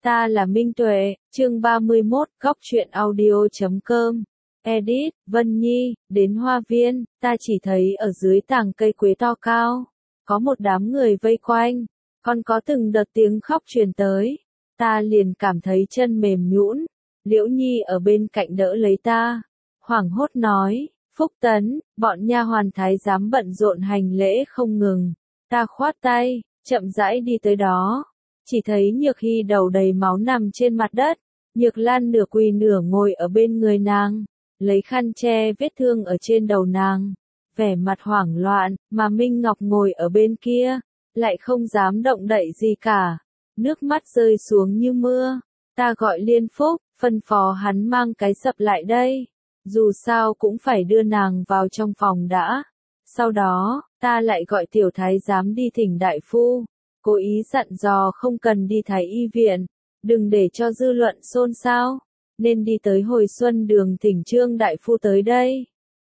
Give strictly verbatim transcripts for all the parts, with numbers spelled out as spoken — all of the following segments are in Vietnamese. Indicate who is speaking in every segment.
Speaker 1: Ta là Minh Tuệ, chương ba mươi mốt, góc truyện audio chấm com. Edit, Vân Nhi, đến hoa viên, ta chỉ thấy ở dưới tàng cây quế to cao, có một đám người vây quanh, còn có từng đợt tiếng khóc truyền tới. Ta liền cảm thấy chân mềm nhũn. Liễu Nhi ở bên cạnh đỡ lấy ta, hoảng hốt nói, Phúc Tấn, bọn nha hoàn thái giám bận rộn hành lễ không ngừng. Ta khoát tay, chậm rãi đi tới đó. Chỉ thấy Nhược Hy đầu đầy máu nằm trên mặt đất, Nhược Lan nửa quỳ nửa ngồi ở bên người nàng, lấy khăn che vết thương ở trên đầu nàng, vẻ mặt hoảng loạn, mà Minh Ngọc ngồi ở bên kia, lại không dám động đậy gì cả, nước mắt rơi xuống như mưa. Ta gọi Liên Phúc, phân phó hắn mang cái sập lại đây, dù sao cũng phải đưa nàng vào trong phòng đã. Sau đó, ta lại gọi tiểu thái giám đi thỉnh đại phu. Cố ý dặn dò không cần đi thái y viện, đừng để cho dư luận xôn xao, nên đi tới Hồi Xuân Đường thỉnh Trương đại phu tới đây.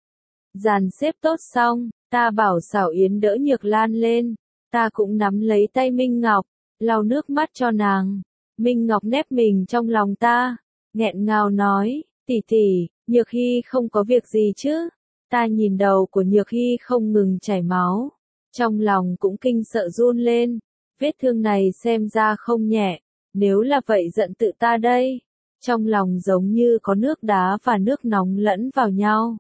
Speaker 1: Dàn xếp tốt xong, ta bảo Xảo Yến đỡ Nhược Lan lên, ta cũng nắm lấy tay Minh Ngọc, lau nước mắt cho nàng. Minh Ngọc nép mình trong lòng ta, nghẹn ngào nói, tỷ tỷ, Nhược Hy không có việc gì chứ? Ta nhìn đầu của Nhược Hy không ngừng chảy máu, trong lòng cũng kinh sợ run lên. Vết thương này xem ra không nhẹ, nếu là vậy giận tự ta đây. Trong lòng giống như có nước đá và nước nóng lẫn vào nhau.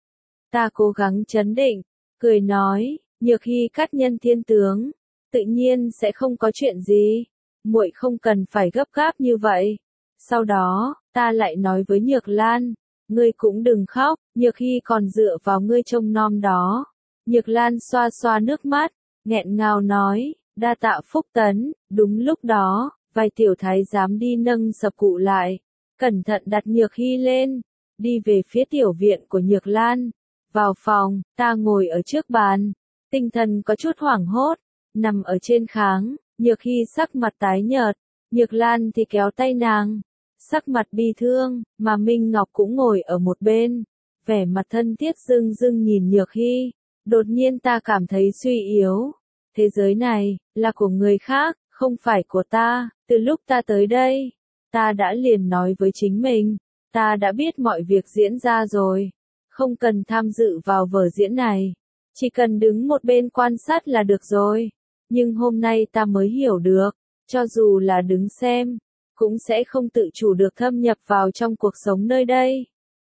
Speaker 1: Ta cố gắng trấn định, cười nói, Nhược Hy cát nhân thiên tướng, tự nhiên sẽ không có chuyện gì, muội không cần phải gấp gáp như vậy. Sau đó, ta lại nói với Nhược Lan, ngươi cũng đừng khóc, Nhược Hy còn dựa vào ngươi trông nom đó. Nhược Lan xoa xoa nước mắt, nghẹn ngào nói, đa tạ Phúc Tấn. Đúng lúc đó, vài tiểu thái giám đi nâng sập cụ lại, cẩn thận đặt Nhược Hy lên, đi về phía tiểu viện của Nhược Lan. Vào phòng, ta ngồi ở trước bàn, tinh thần có chút hoảng hốt, nằm ở trên kháng. Nhược Hy sắc mặt tái nhợt, Nhược Lan thì kéo tay nàng, sắc mặt bi thương, mà Minh Ngọc cũng ngồi ở một bên, vẻ mặt thân thiết rưng rưng nhìn Nhược Hy. Đột nhiên ta cảm thấy suy yếu. Thế giới này, là của người khác, không phải của ta. Từ lúc ta tới đây, ta đã liền nói với chính mình, ta đã biết mọi việc diễn ra rồi, không cần tham dự vào vở diễn này, chỉ cần đứng một bên quan sát là được rồi. Nhưng hôm nay ta mới hiểu được, cho dù là đứng xem, cũng sẽ không tự chủ được thâm nhập vào trong cuộc sống nơi đây.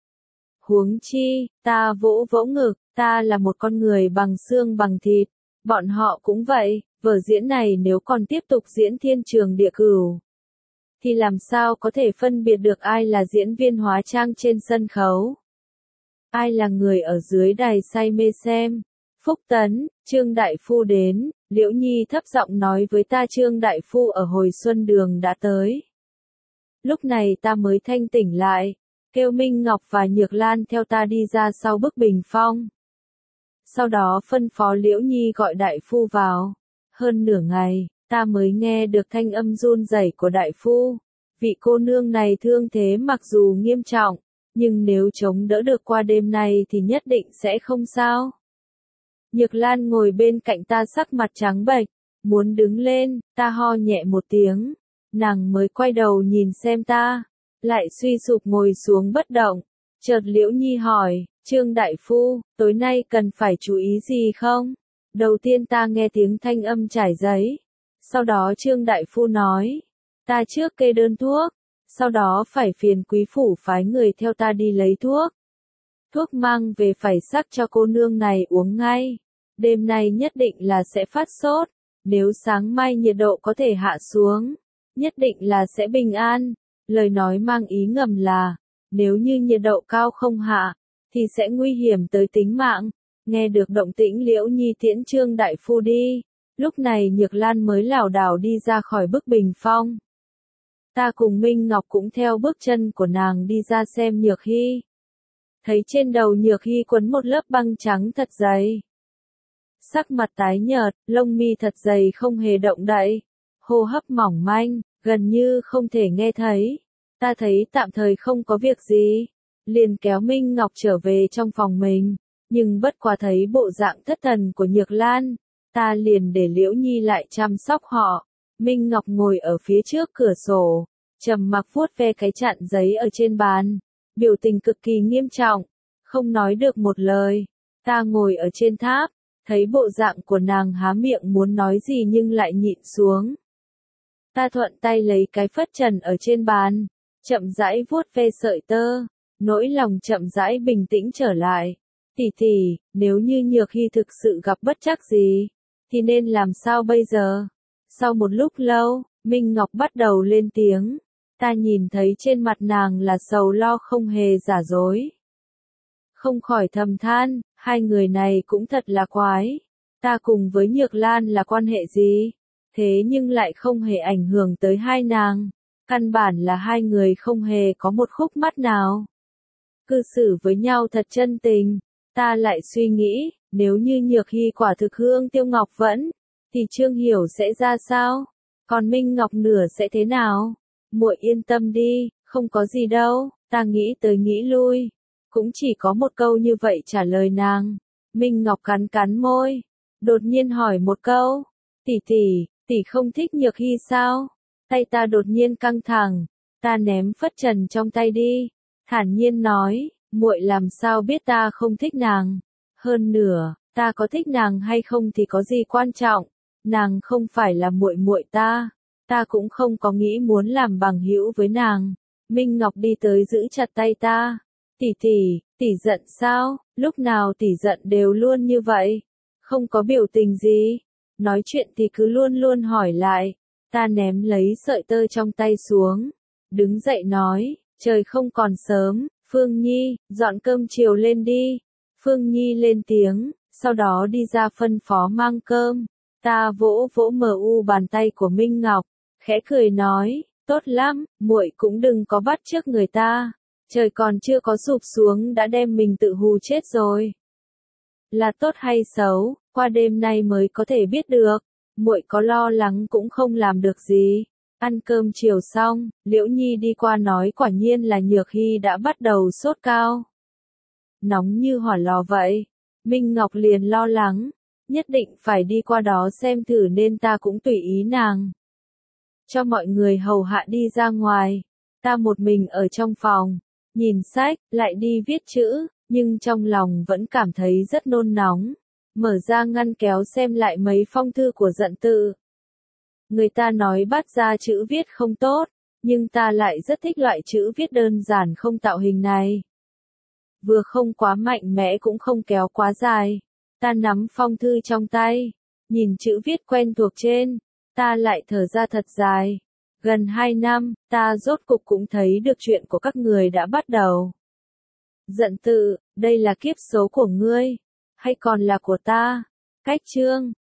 Speaker 1: Huống chi, ta vỗ vỗ ngực, ta là một con người bằng xương bằng thịt. Bọn họ cũng vậy, vở diễn này nếu còn tiếp tục diễn thiên trường địa cửu, thì làm sao có thể phân biệt được ai là diễn viên hóa trang trên sân khấu, ai là người ở dưới đài say mê xem. Phúc Tấn, Trương đại phu đến, Liễu Nhi thấp giọng nói với ta Trương đại phu ở Hồi Xuân Đường đã tới. Lúc này ta mới thanh tỉnh lại, kêu Minh Ngọc và Nhược Lan theo ta đi ra sau bức bình phong. Sau đó phân phó Liễu Nhi gọi đại phu vào. Hơn nửa ngày, ta mới nghe được thanh âm run rẩy của đại phu. Vị cô nương này thương thế mặc dù nghiêm trọng, nhưng nếu chống đỡ được qua đêm này thì nhất định sẽ không sao. Nhược Lan ngồi bên cạnh ta sắc mặt trắng bệch, muốn đứng lên, ta ho nhẹ một tiếng. Nàng mới quay đầu nhìn xem ta, lại suy sụp ngồi xuống bất động. Chợt Liễu Nhi hỏi, Trương đại phu, tối nay cần phải chú ý gì không? Đầu tiên ta nghe tiếng thanh âm trải giấy. Sau đó Trương đại phu nói, ta trước kê đơn thuốc, sau đó phải phiền quý phủ phái người theo ta đi lấy thuốc. Thuốc mang về phải sắc cho cô nương này uống ngay. Đêm nay nhất định là sẽ phát sốt, nếu sáng mai nhiệt độ có thể hạ xuống, nhất định là sẽ bình an. Lời nói mang ý ngầm là, nếu như nhiệt độ cao không hạ, thì sẽ nguy hiểm tới tính mạng. Nghe được động tĩnh Liễu Nhi tiễn Trương đại phu đi. Lúc này Nhược Lan mới lảo đảo đi ra khỏi bức bình phong. Ta cùng Minh Ngọc cũng theo bước chân của nàng đi ra xem Nhược Hy. Thấy trên đầu Nhược Hy quấn một lớp băng trắng thật dày. Sắc mặt tái nhợt, lông mi thật dày không hề động đậy, hô hấp mỏng manh, gần như không thể nghe thấy. Ta thấy tạm thời không có việc gì, liền kéo Minh Ngọc trở về trong phòng mình, nhưng bất quá thấy bộ dạng thất thần của Nhược Lan, ta liền để Liễu Nhi lại chăm sóc họ. Minh Ngọc ngồi ở phía trước cửa sổ, trầm mặc vuốt ve cái chặn giấy ở trên bàn, biểu tình cực kỳ nghiêm trọng, không nói được một lời. Ta ngồi ở trên tháp, thấy bộ dạng của nàng há miệng muốn nói gì nhưng lại nhịn xuống. Ta thuận tay lấy cái phất trần ở trên bàn, chậm rãi vuốt ve sợi tơ, nỗi lòng chậm rãi bình tĩnh trở lại. Tỷ tỷ, nếu như Nhược Hy thực sự gặp bất trắc gì, thì nên làm sao bây giờ? Sau một lúc lâu, Minh Ngọc bắt đầu lên tiếng. Ta nhìn thấy trên mặt nàng là sầu lo không hề giả dối. Không khỏi thầm than, hai người này cũng thật là quái. Ta cùng với Nhược Lan là quan hệ gì? Thế nhưng lại không hề ảnh hưởng tới hai nàng. Căn bản là hai người không hề có một khúc mắc nào. Cư xử với nhau thật chân tình. Ta lại suy nghĩ, nếu như Nhược Hy quả thực hương Tiêu Ngọc Vẫn, thì Trương Hiểu sẽ ra sao? Còn Minh Ngọc Nửa sẽ thế nào? Muội yên tâm đi, không có gì đâu. Ta nghĩ tới nghĩ lui, cũng chỉ có một câu như vậy trả lời nàng. Minh Ngọc cắn cắn môi, đột nhiên hỏi một câu, tỷ tỷ, tỷ không thích Nhược Hy sao? Tay ta đột nhiên căng thẳng, ta ném phất trần trong tay đi, thản nhiên nói, muội làm sao biết ta không thích nàng? Hơn nữa, ta có thích nàng hay không thì có gì quan trọng? Nàng không phải là muội muội ta, ta cũng không có nghĩ muốn làm bằng hữu với nàng. Minh Ngọc đi tới giữ chặt tay ta. Tỷ tỷ, tỷ giận sao? Lúc nào tỷ giận đều luôn như vậy, không có biểu tình gì. Nói chuyện thì cứ luôn luôn hỏi lại. Ta ném lấy sợi tơ trong tay xuống, đứng dậy nói, trời không còn sớm, Phương Nhi, dọn cơm chiều lên đi. Phương Nhi lên tiếng, sau đó đi ra phân phó mang cơm. Ta vỗ vỗ mờ u bàn tay của Minh Ngọc, khẽ cười nói, tốt lắm, muội cũng đừng có bắt chước người ta. Trời còn chưa có sụp xuống đã đem mình tự hù chết rồi. Là tốt hay xấu, qua đêm nay mới có thể biết được. Muội có lo lắng cũng không làm được gì. Ăn cơm chiều xong, Liễu Nhi đi qua nói quả nhiên là Nhược Hy đã bắt đầu sốt cao. Nóng như hỏa lò vậy. Minh Ngọc liền lo lắng, nhất định phải đi qua đó xem thử nên ta cũng tùy ý nàng. Cho mọi người hầu hạ đi ra ngoài, ta một mình ở trong phòng, nhìn sách, lại đi viết chữ, nhưng trong lòng vẫn cảm thấy rất nôn nóng. Mở ra ngăn kéo xem lại mấy phong thư của Dận Tự. Người ta nói bắt ra chữ viết không tốt, nhưng ta lại rất thích loại chữ viết đơn giản không tạo hình này. Vừa không quá mạnh mẽ cũng không kéo quá dài. Ta nắm phong thư trong tay, nhìn chữ viết quen thuộc trên, ta lại thở ra thật dài. Gần hai năm, ta rốt cục cũng thấy được chuyện của các người đã bắt đầu. Dận Tự, đây là kiếp số của ngươi, hay còn là của ta? Cách chương